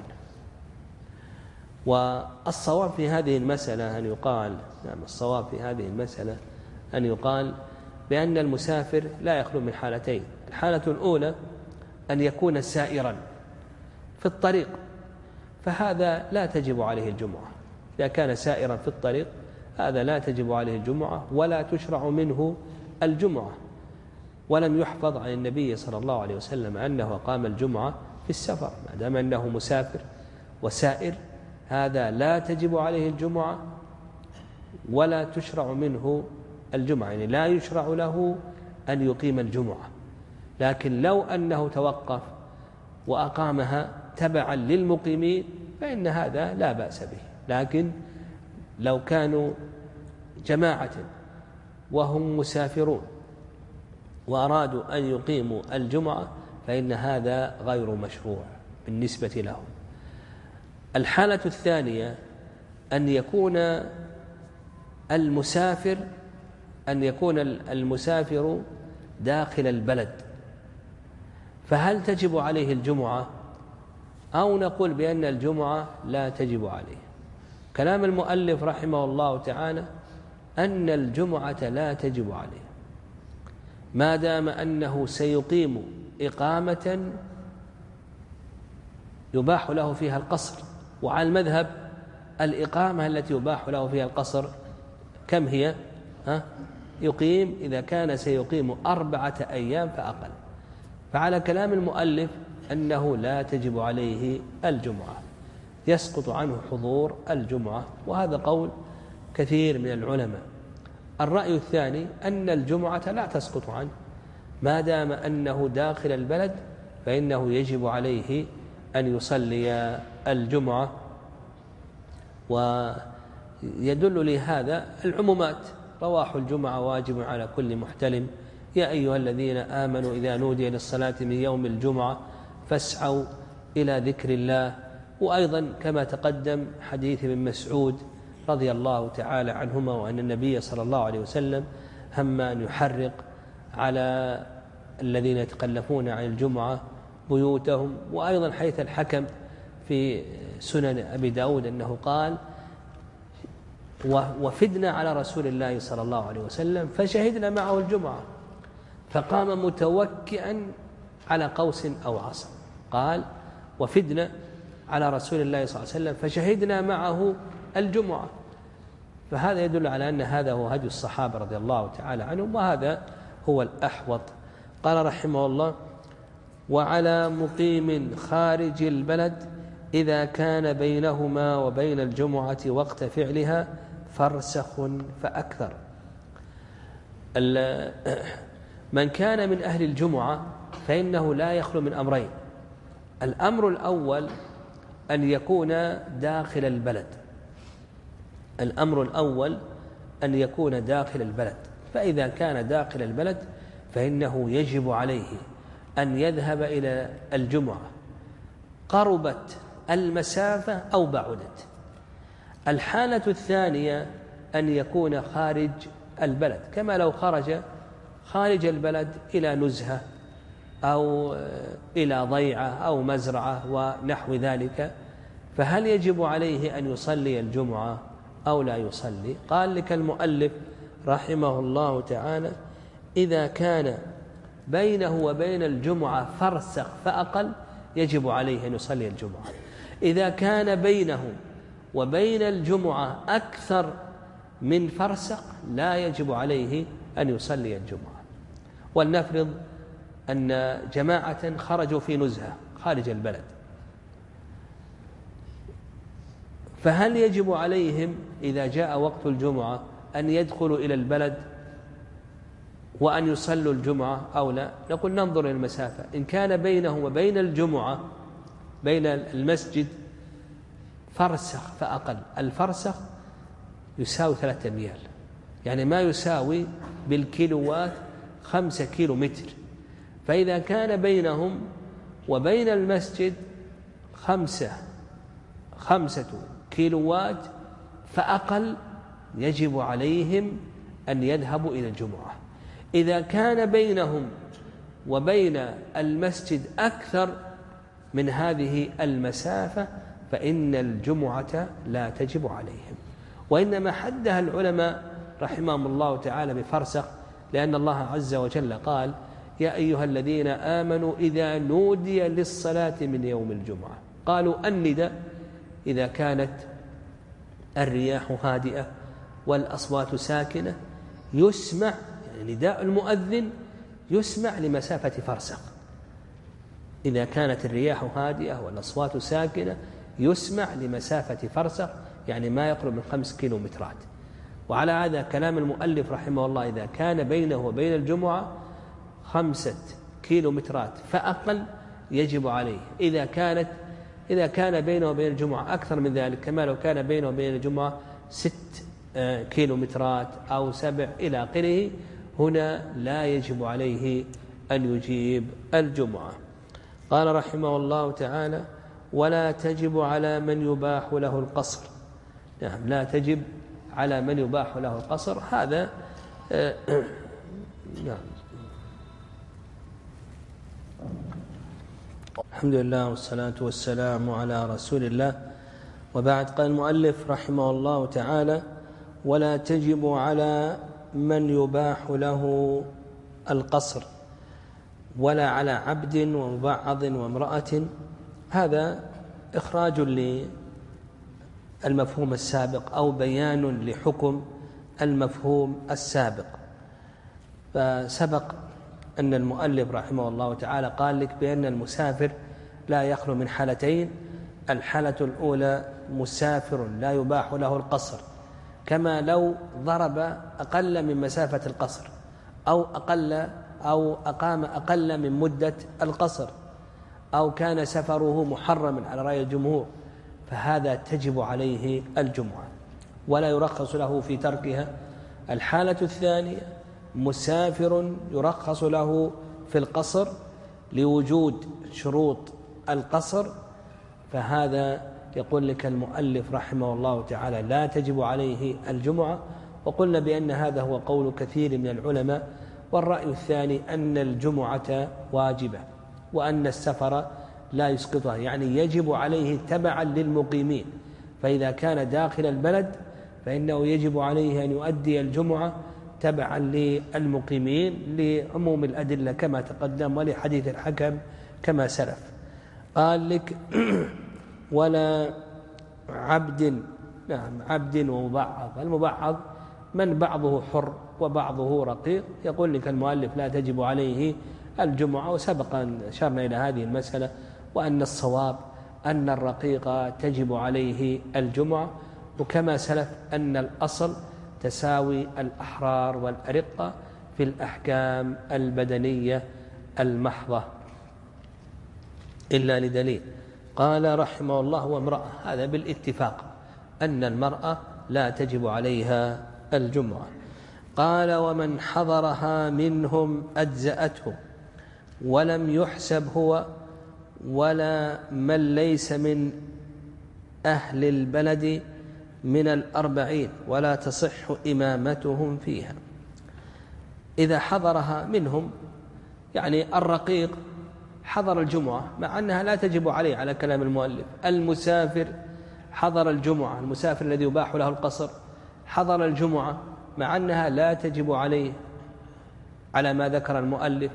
والصواب في هذه المسألة أن يقال نعم الصواب في هذه المسألة أن يقال بأن المسافر لا يخلو من حالتين: الحالة الأولى أن يكون سائرا في الطريق، فهذا لا تجب عليه الجمعة. إذا كان سائرا في الطريق هذا لا تجب عليه الجمعة ولا تشرع منه الجمعة، ولم يحفظ عن النبي صلى الله عليه وسلم أنه قام الجمعة في السفر. ما دام أنه مسافر وسائر هذا لا تجب عليه الجمعة ولا تشرع منه الجمعة، يعني لا يشرع له أن يقيم الجمعة. لكن لو أنه توقف وأقامها تبعا للمقيمين فإن هذا لا بأس به. لكن لو كانوا جماعة وهم مسافرون وأرادوا أن يقيموا الجمعة فإن هذا غير مشروع بالنسبة لهم. الحالة الثانية أن يكون المسافر أن يكون المسافر داخل البلد، فهل تجب عليه الجمعة أو نقول بأن الجمعة لا تجب عليه؟ كلام المؤلف رحمه الله تعالى أن الجمعة لا تجب عليه ما دام أنه سيقيم إقامة يباح له فيها القصر. وعلى المذهب الإقامة التي يباح له فيها القصر كم هي؟ ها؟ يقيم إذا كان سيقيم أربعة أيام فأقل. فعلى كلام المؤلف أنه لا تجب عليه الجمعة، يسقط عنه حضور الجمعة، وهذا قول كثير من العلماء. الرأي الثاني أن الجمعة لا تسقط عنه ما دام أنه داخل البلد، فإنه يجب عليه أن يصلي الجمعة. ويدل لهذا العمومات: رواح الجمعة واجب على كل محتلم، يا أيها الذين آمنوا إذا نودي للصلاة من يوم الجمعة فاسعوا إلى ذكر الله. وأيضا كما تقدم حديث ابن مسعود رضي الله تعالى عنهما وأن النبي صلى الله عليه وسلم هم أن يحرق على الذين يتخلفون عن الجمعة بيوتهم. وأيضا حيث الحكم في سنن أبي داود أنه قال: وفدنا على رسول الله صلى الله عليه وسلم فشهدنا معه الجمعة فقام متوكئا على قوس أو عصا. قال: وفدنا على رسول الله صلى الله عليه وسلم فشهدنا معه الجمعة. فهذا يدل على أن هذا هو هدي الصحابة رضي الله تعالى عنهم، وهذا هو الأحوط. قال رحمه الله: وعلى مقيم خارج البلد إذا كان بينهما وبين الجمعة وقت فعلها فرسخ فأكثر. من كان من أهل الجمعة فإنه لا يخلو من أمرين: الأمر الأول أن يكون داخل البلد الأمر الأول أن يكون داخل البلد فإذا كان داخل البلد فإنه يجب عليه أن يذهب إلى الجمعة قربت المسافة أو بعدت. الحالة الثانية أن يكون خارج البلد، كما لو خرج خارج البلد إلى نزهة أو إلى ضيعة أو مزرعة ونحو ذلك، فهل يجب عليه أن يصلي الجمعة أو لا يصلي؟ قال لك المؤلف رحمه الله تعالى: إذا كان بينه وبين الجمعة فرسخ فأقل يجب عليه أن يصلي الجمعة. إذا كان بينه وبين الجمعة أكثر من فرسخ لا يجب عليه أن يصلي الجمعة. ولنفرض أن جماعة خرجوا في نزهة خارج البلد، فهل يجب عليهم إذا جاء وقت الجمعة أن يدخلوا إلى البلد وأن يصلوا الجمعة أو لا؟ نقول ننظر إلى المسافة. إن كان بينهم وبين الجمعة بين المسجد فرسخ فأقل، الفرسخ يساوي ثلاثة أميال، يعني ما يساوي بالكيلوات خمسة كيلو متر. فإذا كان بينهم وبين المسجد خمسة خمسة كيلوات فأقل يجب عليهم أن يذهبوا إلى الجمعة. إذا كان بينهم وبين المسجد أكثر من هذه المسافة فإن الجمعة لا تجب عليهم، وإنما حدها العلماء رحمهم الله تعالى بفرسخ، لأن الله عز وجل قال: يا أيها الذين آمنوا إذا نودي للصلاة من يوم الجمعة. قالوا النداء إذا كانت الرياح هادئة والأصوات ساكنة يسمع، يعني نداء المؤذن يسمع لمسافة فرسخ. إذا كانت الرياح هادئة والأصوات ساكنة يسمع لمسافة فرسخ، يعني ما يقرب من خمس كيلومترات. وعلى هذا كلام المؤلف رحمه الله: إذا كان بينه وبين الجمعة خمسة كيلومترات فأقل يجب عليه. إذا كانت إذا كان بينه وبين الجمعة أكثر من ذلك، كما لو كان بينه وبين الجمعة ست كيلومترات أو سبع إلى آخره، هنا لا يجب عليه أن يجيب الجمعة. قال رحمه الله تعالى: ولا تجب على من يباح له القصر. نعم، لا تجب على من يباح له القصر. هذا نعم. الحمد لله والصلاة والسلام على رسول الله، وبعد. قال المؤلف رحمه الله تعالى: ولا تجب على من يباح له القصر ولا على عبد ومبعض وامرأة. هذا إخراج للمفهوم السابق أو بيان لحكم المفهوم السابق. فسبق أن المؤلف رحمه الله تعالى قال لك بأن المسافر لا يخلو من حالتين: الحالة الأولى مسافر لا يباح له القصر، كما لو ضرب أقل من مسافة القصر أو أقل أو أقام أقل من مدة القصر، أو كان سفره محرما على رأي الجمهور، فهذا تجب عليه الجمعة ولا يرخص له في تركها. الحالة الثانية مسافر يرخص له في القصر لوجود شروط القصر، فهذا يقول لك المؤلف رحمه الله تعالى لا تجب عليه الجمعة. وقلنا بأن هذا هو قول كثير من العلماء. والرأي الثاني أن الجمعة واجبة وأن السفر لا يسقطها، يعني يجب عليه تبعا للمقيمين. فإذا كان داخل البلد فإنه يجب عليه أن يؤدي الجمعة تبعا للمقيمين لعموم الأدلة كما تقدم ولحديث الحكم كما سلف. قال لك: ولا عبد. نعم، عبد ومبعض. المبعض من بعضه حر وبعضه رقيق. يقول لك المؤلف لا تجب عليه الجمعة، وسبق أن أشرنا إلى هذه المسألة، وأن الصواب أن الرقيق تجب عليه الجمعة، وكما سلف أن الأصل تساوي الأحرار والأرقة في الأحكام البدنية المحضة إلا لدليل. قال رحمه الله: وامرأة. هذا بالاتفاق أن المرأة لا تجب عليها الجمعة. قال: ومن حضرها منهم أجزأته ولم يحسب هو ولا من ليس من أهل البلد من الأربعين ولا تصح إمامتهم فيها. إذا حضرها منهم، يعني الرقيق حضر الجمعة مع أنها لا تجب عليه على كلام المؤلف. المسافر حضر الجمعة، المسافر الذي يباح له القصر حضر الجمعة مع أنها لا تجب عليه على ما ذكر المؤلف.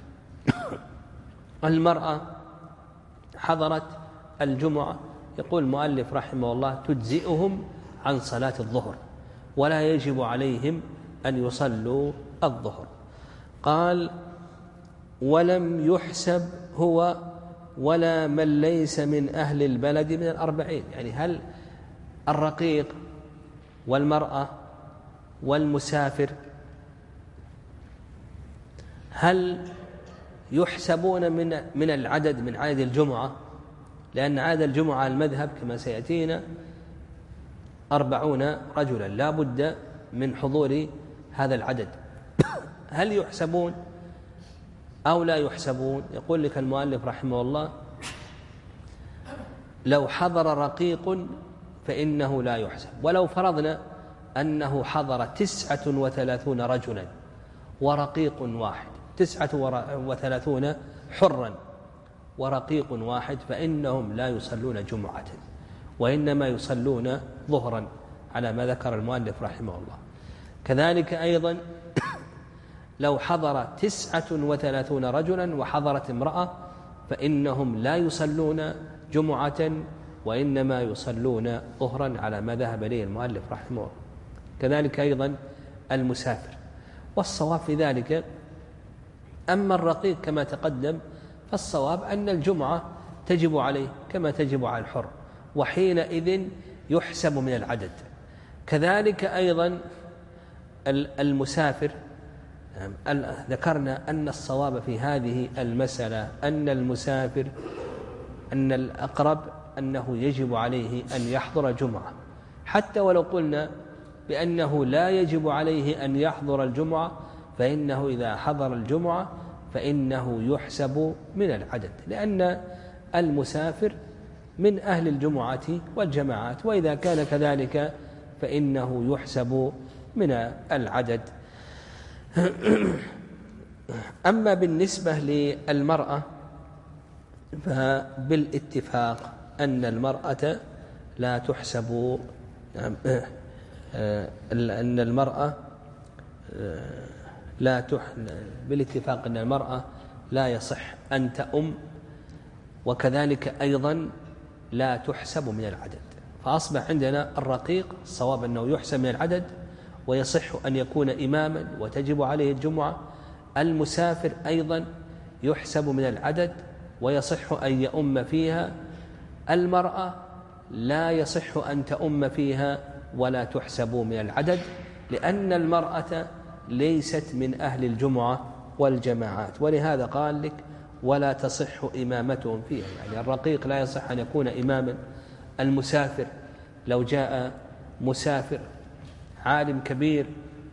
المرأة حضرت الجمعة، يقول المؤلف رحمه الله: تجزئهم عن صلاة الظهر ولا يجب عليهم أن يصلوا الظهر. قال ولم يحسب هو ولا من ليس من أهل البلد من الأربعين. يعني هل الرقيق والمرأة والمسافر هل يحسبون من من العدد من عدد الجمعة؟ لأن عدد الجمعة المذهب كما سيأتينا أربعون رجلا، لا بد من حضور هذا العدد. هل يحسبون أو لا يحسبون؟ يقول لك المؤلف رحمه الله لو حضر رقيق فإنه لا يحسب. ولو فرضنا أنه حضر تسعة وثلاثون رجلا ورقيق واحد، تسعة وثلاثون حرا ورقيق واحد، فإنهم لا يصلون جمعة وإنما يصلون ظهرا على ما ذكر المؤلف رحمه الله. كذلك أيضا لو حضر تسعة وثلاثون رجلا وحضرت امرأة فإنهم لا يصلون جمعة وإنما يصلون ظهرا على ما ذهب إليه المؤلف رحمه الله. كذلك أيضا المسافر. والصواب في ذلك أما الرقيق كما تقدم فالصواب أن الجمعة تجب عليه كما تجب على الحر، وحينئذ يحسب من العدد. كذلك أيضا المسافر، ذكرنا أن الصواب في هذه المسألة أن المسافر أن الأقرب أنه يجب عليه أن يحضر جمعة، حتى ولو قلنا بأنه لا يجب عليه أن يحضر الجمعة فإنه إذا حضر الجمعة فإنه يحسب من العدد، لأن المسافر من أهل الجمعة والجماعات، وإذا كان كذلك فإنه يحسب من العدد. أما بالنسبة للمرأة فبالاتفاق أن المرأة لا تحسب، أن المرأة لا تح بالاتفاق أن المرأة لا يصح أن تأم، وكذلك أيضا لا تحسب من العدد. فأصبح عندنا الرقيق الصواب أنه يحسب من العدد ويصح أن يكون إماما وتجب عليه الجمعة. المسافر أيضا يحسب من العدد ويصح أن يؤم فيها. المرأة لا يصح أن تؤم فيها ولا تحسب من العدد، لأن المرأة ليست من أهل الجمعة والجماعات، ولهذا قال لك ولا تصح إمامتهم فيها. يعني الرقيق لا يصح أن يكون إماما. المسافر لو جاء مسافر عالم كبير،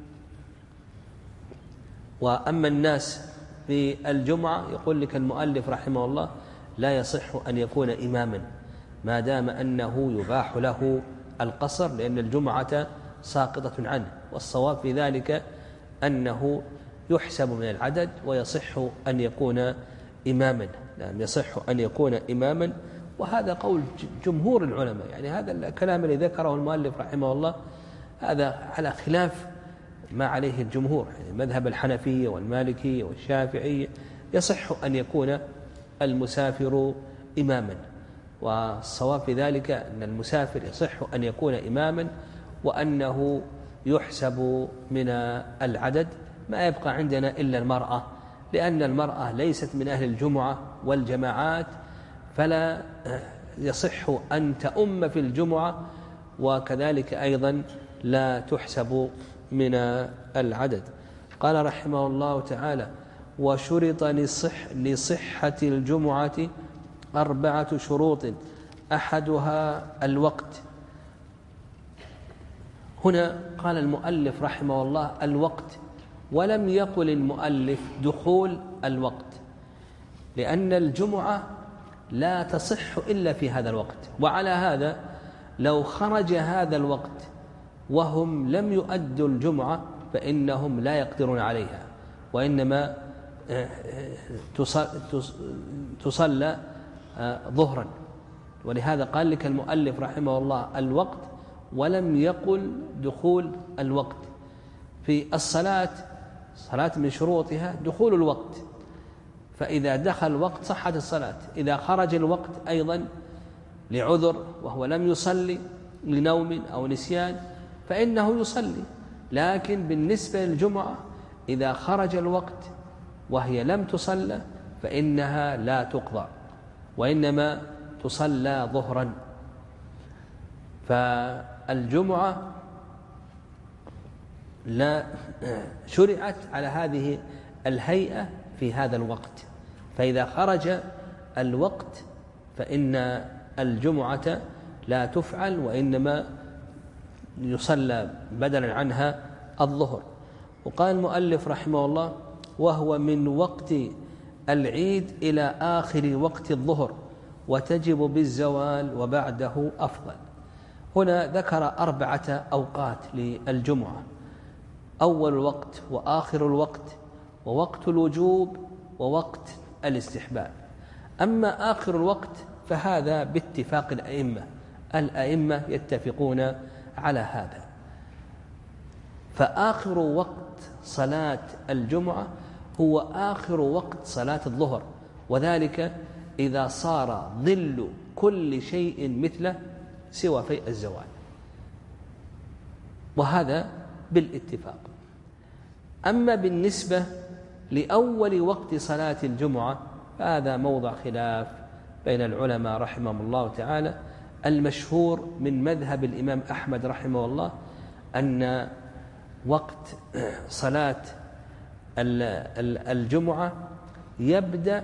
وأما الناس في الجمعة يقول لك المؤلف رحمه الله لا يصح أن يكون إماما ما دام أنه يباح له القصر، لأن الجمعة ساقطة عنه. والصواب في ذلك أنه يحسب من العدد ويصح أن يكون إماما. نعم يصح أن يكون إماما، وهذا قول جمهور العلماء. يعني هذا الكلام الذي ذكره المؤلف رحمه الله هذا على خلاف ما عليه الجمهور، يعني مذهب الحنفية والمالكية والشافعية يصح أن يكون المسافر إماما، والصواب في ذلك أن المسافر يصح أن يكون إماما وأنه يحسب من العدد. ما يبقى عندنا إلا المرأة، لأن المرأة ليست من أهل الجمعة والجماعات، فلا يصح أن تؤم في الجمعة، وكذلك أيضا لا تحسب من العدد. قال رحمه الله تعالى وشرط لصح لصحة الجمعة أربعة شروط أحدها الوقت. هنا قال المؤلف رحمه الله الوقت، ولم يقل المؤلف دخول الوقت، لأن الجمعة لا تصح إلا في هذا الوقت. وعلى هذا لو خرج هذا الوقت وهم لم يؤدوا الجمعة فإنهم لا يقدرون عليها، وإنما تصلى ظهرا. ولهذا قال لك المؤلف رحمه الله الوقت ولم يقل دخول الوقت. في الصلاة صلاة من شروطها دخول الوقت، فإذا دخل الوقت صحت الصلاة. إذا خرج الوقت أيضا لعذر وهو لم يصلي لنوم أو نسيان فإنه يصلي. لكن بالنسبة للجمعة إذا خرج الوقت وهي لم تصلى فإنها لا تقضى وإنما تصلى ظهرا. فالجمعة لا شرعت على هذه الهيئة في هذا الوقت، فإذا خرج الوقت فإن الجمعة لا تفعل وإنما يصلى بدلا عنها الظهر. وقال المؤلف رحمه الله: وهو من وقت العيد إلى آخر وقت الظهر وتجب بالزوال وبعده أفضل. هنا ذكر أربعة أوقات للجمعة: أول الوقت وآخر الوقت ووقت الوجوب ووقت الاستحباب. أما آخر الوقت فهذا باتفاق الأئمة، الأئمة يتفقون على هذا. فآخر وقت صلاة الجمعة هو آخر وقت صلاة الظهر، وذلك إذا صار ظل كل شيء مثله سوى فيء الزوال، وهذا بالاتفاق. أما بالنسبة لأول وقت صلاة الجمعة فهذا موضع خلاف بين العلماء رحمهم الله تعالى. المشهور من مذهب الإمام أحمد رحمه الله أن وقت صلاة الجمعة يبدأ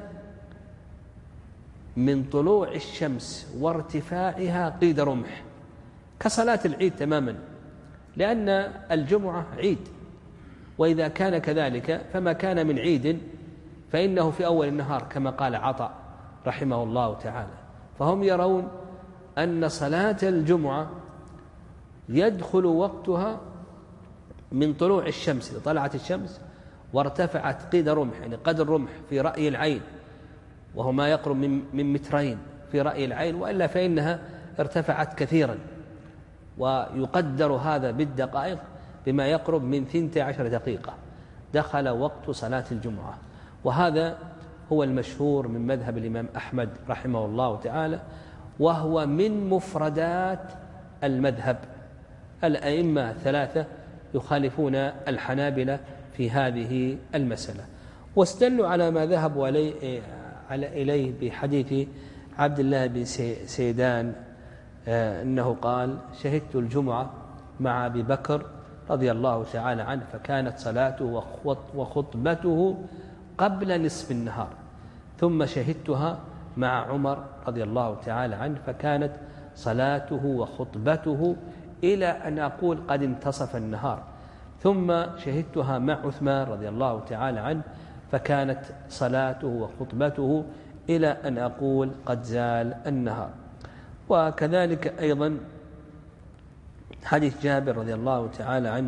من طلوع الشمس وارتفاعها قيد رمح، كصلاة العيد تماما، لأن الجمعة عيد، وإذا كان كذلك فما كان من عيد فإنه في أول النهار كما قال عطاء رحمه الله تعالى. فهم يرون أن صلاة الجمعة يدخل وقتها من طلوع الشمس، إذا طلعت الشمس وارتفعت قيد رمح، يعني قدر رمح في رأي العين، وهو ما يقرب من مترين في رأي العين، وإلا فإنها ارتفعت كثيرا، ويقدر هذا بالدقائق بما يقرب من ثنتي عشر دقيقة دخل وقت صلاة الجمعة. وهذا هو المشهور من مذهب الإمام أحمد رحمه الله تعالى، وهو من مفردات المذهب. الأئمة الثلاثة يخالفون الحنابلة في هذه المسألة، واستدلوا على ما ذهبوا إليه بحديث عبد الله بن سيدان أنه قال: شهدت الجمعة مع أبي بكر رضي الله تعالى عنه فكانت صلاته وخطبته قبل نصف النهار، ثم شهدتها مع عمر رضي الله تعالى عنه فكانت صلاته وخطبته إلى أن أقول قد انتصف النهار، ثم شهدتها مع عثمان رضي الله تعالى عنه فكانت صلاته وخطبته إلى أن أقول قد زال النهار. وكذلك أيضا حديث جابر رضي الله تعالى عنه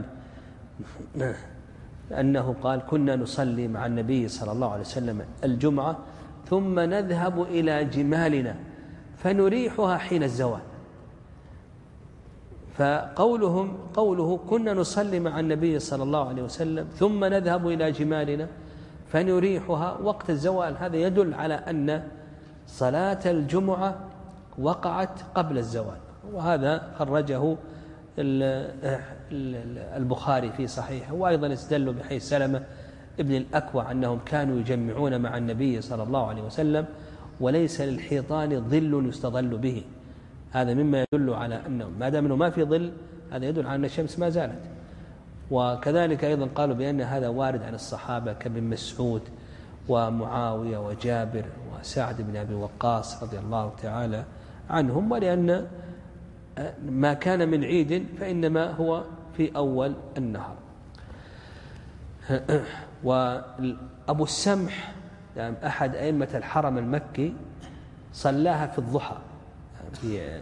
أنه قال: كنا نصلي مع النبي صلى الله عليه وسلم الجمعة ثم نذهب إلى جمالنا فنريحها حين الزوال. فقولهم قوله كنا نصلي مع النبي صلى الله عليه وسلم ثم نذهب إلى جمالنا فنريحها وقت الزوال، هذا يدل على أن صلاة الجمعة وقعت قبل الزوال، وهذا خرجه البخاري في صحيحه. وأيضا استدلوا بحديث سلمة ابن الأكوع أنهم كانوا يجمعون مع النبي صلى الله عليه وسلم وليس للحيطان ظل يستظل به، هذا مما يدل على أنه ما دام أنه ما في ظل هذا يدل على أن الشمس ما زالت. وكذلك أيضا قالوا بأن هذا وارد عن الصحابة كابن مسعود ومعاوية وجابر وسعد بن أبي وقاص رضي الله تعالى عنهم، ولأن ما كان من عيد فإنما هو في أول النهار. وأبو السمح يعني أحد أئمة الحرم المكي صلاها في الضحى، في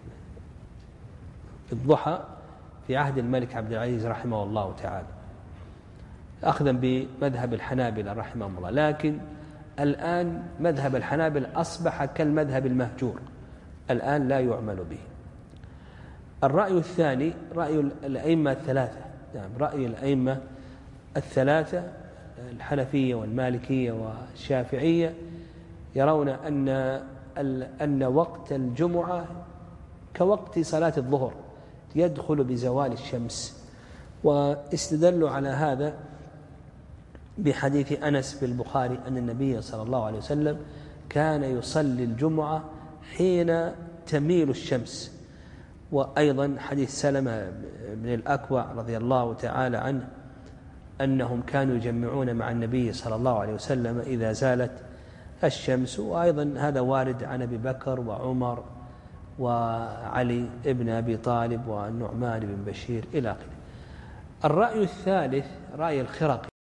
الضحى في عهد الملك عبد العزيز رحمه الله تعالى، أخذا بمذهب الحنابلة رحمهم الله. لكن الآن مذهب الحنابلة أصبح كالمذهب المهجور، الآن لا يعمل به. الرأي الثاني رأي الأئمة الثلاثة، يعني رأي الأئمة الثلاثة الحنفية والمالكية والشافعية يرون أن أن وقت الجمعة كوقت صلاة الظهر يدخل بزوال الشمس، واستدلوا على هذا بحديث أنس بالبخاري أن النبي صلى الله عليه وسلم كان يصلي الجمعة حين تميل الشمس. وأيضا حديث سلمة بن الأكوع رضي الله تعالى عنه أنهم كانوا يجمعون مع النبي صلى الله عليه وسلم إذا زالت الشمس. وأيضا هذا وارد عن أبي بكر وعمر وعلي بن أبي طالب والنعمان بن بشير إلى آخره. الرأي الثالث رأي الخرقي